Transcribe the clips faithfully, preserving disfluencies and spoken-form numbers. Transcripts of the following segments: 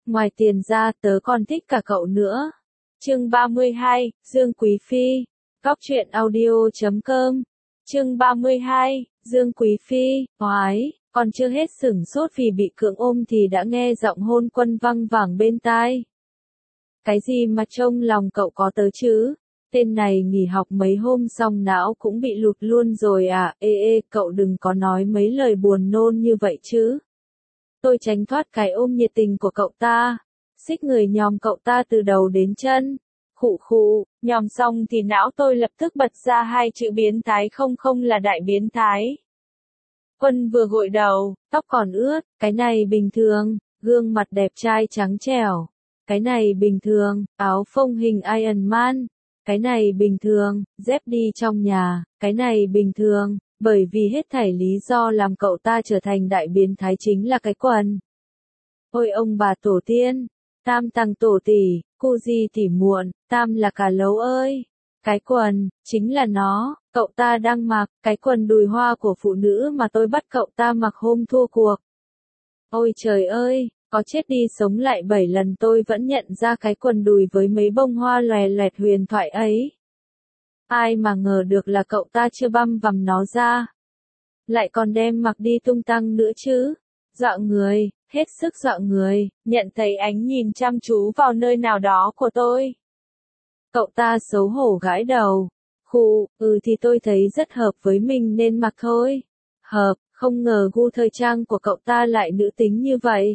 Ngoài tiền ra tớ còn thích cả cậu nữa. Chương ba mươi hai, Dương Quý Phi. Góc truyện audio chấm com. Chương ba mươi hai, Dương Quý Phi. Oái, còn chưa hết sửng sốt vì bị cưỡng ôm thì đã nghe giọng hôn Quân văng vẳng bên tai. Cái gì mà trông lòng cậu có tớ chứ? Tên này nghỉ học mấy hôm xong não cũng bị lụt luôn rồi à? Ê ê, cậu đừng có nói mấy lời buồn nôn như vậy chứ. Tôi tránh thoát cái ôm nhiệt tình của cậu ta, xích người nhòm cậu ta từ đầu đến chân. Khụ khụ, nhòm xong thì não tôi lập tức bật ra hai chữ biến thái, không không là đại biến thái. Quân vừa gội đầu, tóc còn ướt, cái này bình thường, gương mặt đẹp trai trắng trẻo. Cái này bình thường, áo phông hình Iron Man. Cái này bình thường, dép đi trong nhà. Cái này bình thường, bởi vì hết thảy lý do làm cậu ta trở thành đại biến thái chính là cái quần. Ôi ông bà tổ tiên, tam tăng tổ tỷ, cô di tỉ muộn, tam là cả lấu ơi. Cái quần, chính là nó, cậu ta đang mặc, cái quần đùi hoa của phụ nữ mà tôi bắt cậu ta mặc hôm thua cuộc. Ôi trời ơi, có chết đi sống lại bảy lần tôi vẫn nhận ra cái quần đùi với mấy bông hoa lòe loẹt huyền thoại ấy. Ai mà ngờ được là cậu ta chưa băm vằm nó ra. Lại còn đem mặc đi tung tăng nữa chứ. Dọa người, hết sức dọa người, nhận thấy ánh nhìn chăm chú vào nơi nào đó của tôi. Cậu ta xấu hổ gãi đầu. Khụ, ừ thì tôi thấy rất hợp với mình nên mặc thôi. Hợp, không ngờ gu thời trang của cậu ta lại nữ tính như vậy.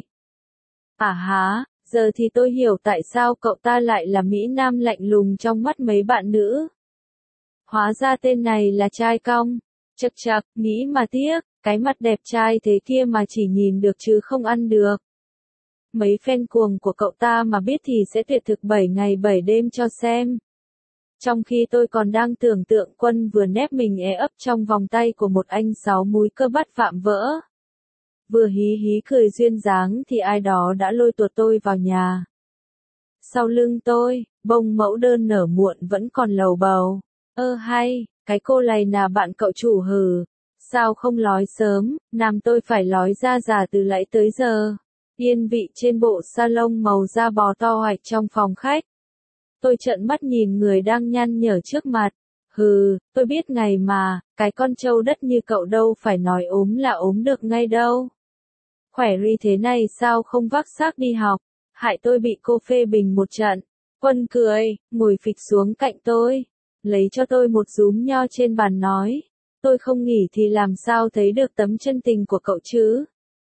À há, giờ thì tôi hiểu tại sao cậu ta lại là mỹ nam lạnh lùng trong mắt mấy bạn nữ. Hóa ra tên này là trai cong. Chậc chậc, nghĩ mà tiếc, cái mặt đẹp trai thế kia mà chỉ nhìn được chứ không ăn được. Mấy fan cuồng của cậu ta mà biết thì sẽ tuyệt thực bảy ngày bảy đêm cho xem. Trong khi tôi còn đang tưởng tượng Quân vừa nép mình é ấp trong vòng tay của một anh sáu múi cơ bắp vạm vỡ. Vừa hí hí cười duyên dáng thì ai đó đã lôi tuột tôi vào nhà. Sau lưng tôi, bông mẫu đơn nở muộn vẫn còn lầu bầu. Ơ hay, cái cô này là bạn cậu chủ hừ. Sao không nói sớm, làm tôi phải nói ra già từ nãy tới giờ. Yên vị trên bộ salon màu da bò to hoạch trong phòng khách. Tôi trợn mắt nhìn người đang nhăn nhở trước mặt. Hừ, tôi biết ngày mà, cái con trâu đất như cậu đâu phải nói ốm là ốm được ngay đâu. Khỏe ri thế này sao không vác xác đi học, hại tôi bị cô phê bình một trận. Quân cười, ngồi phịch xuống cạnh tôi, lấy cho tôi một rúm nho trên bàn nói. Tôi không nghỉ thì làm sao thấy được tấm chân tình của cậu chứ.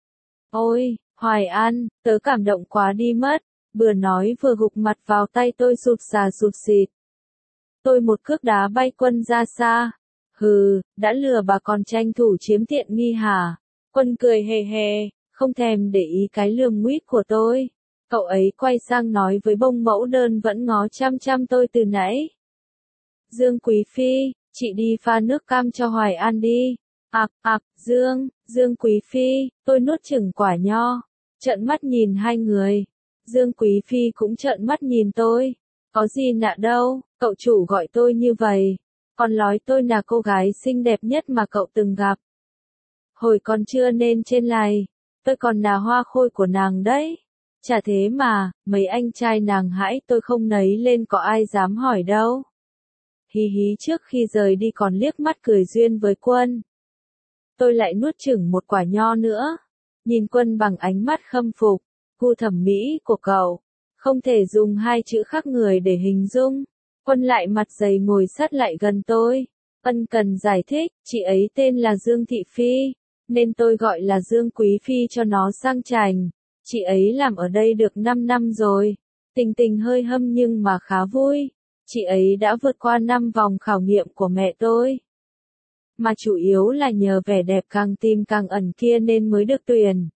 Ôi, Hoài An, tớ cảm động quá đi mất, vừa nói vừa gục mặt vào tay tôi sụt sà sụt xịt. Tôi một cước đá bay Quân ra xa. Hừ, đã lừa bà còn tranh thủ chiếm tiện nghi hả? Quân cười hề hề, không thèm để ý cái lườm nguýt của tôi. Cậu ấy quay sang nói với bông mẫu đơn vẫn ngó chăm chăm tôi từ nãy. Dương Quý Phi, chị đi pha nước cam cho Hoài An đi. Ặc, ặc, Dương, Dương Quý Phi, tôi nuốt chửng quả nho. Trợn mắt nhìn hai người. Dương Quý Phi cũng trợn mắt nhìn tôi. Có gì lạ đâu, cậu chủ gọi tôi như vậy. Còn nói tôi là cô gái xinh đẹp nhất mà cậu từng gặp. Hồi còn chưa nên trên này, tôi còn là hoa khôi của nàng đấy. Chả thế mà, mấy anh trai nàng hãi tôi không nấy lên có ai dám hỏi đâu. Hí hí trước khi rời đi còn liếc mắt cười duyên với Quân. Tôi lại nuốt chửng một quả nho nữa. Nhìn Quân bằng ánh mắt khâm phục. Gu thẩm mỹ của cậu. Không thể dùng hai chữ khác người để hình dung. Quân lại mặt dày ngồi sát lại gần tôi. Ân cần giải thích, chị ấy tên là Dương Thị Phi. Nên tôi gọi là Dương Quý Phi cho nó sang chảnh. Chị ấy làm ở đây được năm năm rồi. Tình tình hơi hâm nhưng mà khá vui. Chị ấy đã vượt qua năm vòng khảo nghiệm của mẹ tôi. Mà chủ yếu là nhờ vẻ đẹp càng tim càng ẩn kia nên mới được tuyển.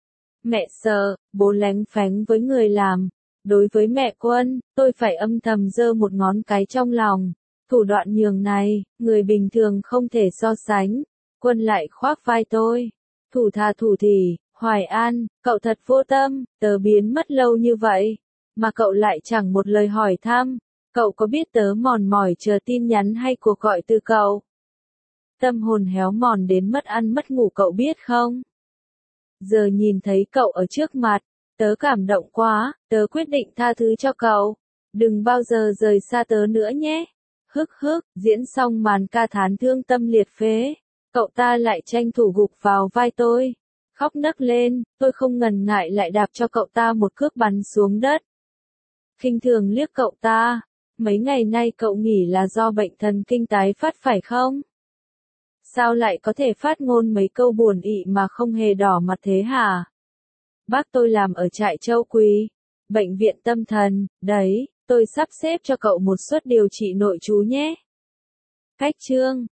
Mẹ sợ, bố lánh phánh với người làm. Đối với mẹ Quân, tôi phải âm thầm giơ một ngón cái trong lòng. Thủ đoạn nhường này, người bình thường không thể so sánh. Quân lại khoác vai tôi. Thủ thà thủ thỉ, Hoài An, cậu thật vô tâm, tớ biến mất lâu như vậy. Mà cậu lại chẳng một lời hỏi thăm. Cậu có biết tớ mòn mỏi chờ tin nhắn hay cuộc gọi từ cậu? Tâm hồn héo mòn đến mất ăn mất ngủ cậu biết không? Giờ nhìn thấy cậu ở trước mặt, Tớ cảm động quá, tớ quyết định tha thứ cho cậu. Đừng bao giờ rời xa tớ nữa nhé. Hức hức, diễn xong màn ca thán thương tâm liệt phế. Cậu ta lại tranh thủ gục vào vai tôi. Khóc nấc lên, tôi không ngần ngại lại đạp cho cậu ta một cước bắn xuống đất. Khinh thường liếc cậu ta. Mấy ngày nay cậu nghỉ là do bệnh thần kinh tái phát phải không? Sao lại có thể phát ngôn mấy câu buồn ị mà không hề đỏ mặt thế hả? Bác tôi làm ở trại Châu Quỳ, bệnh viện tâm thần, đấy, tôi sắp xếp cho cậu một suất điều trị nội trú nhé. Cách chương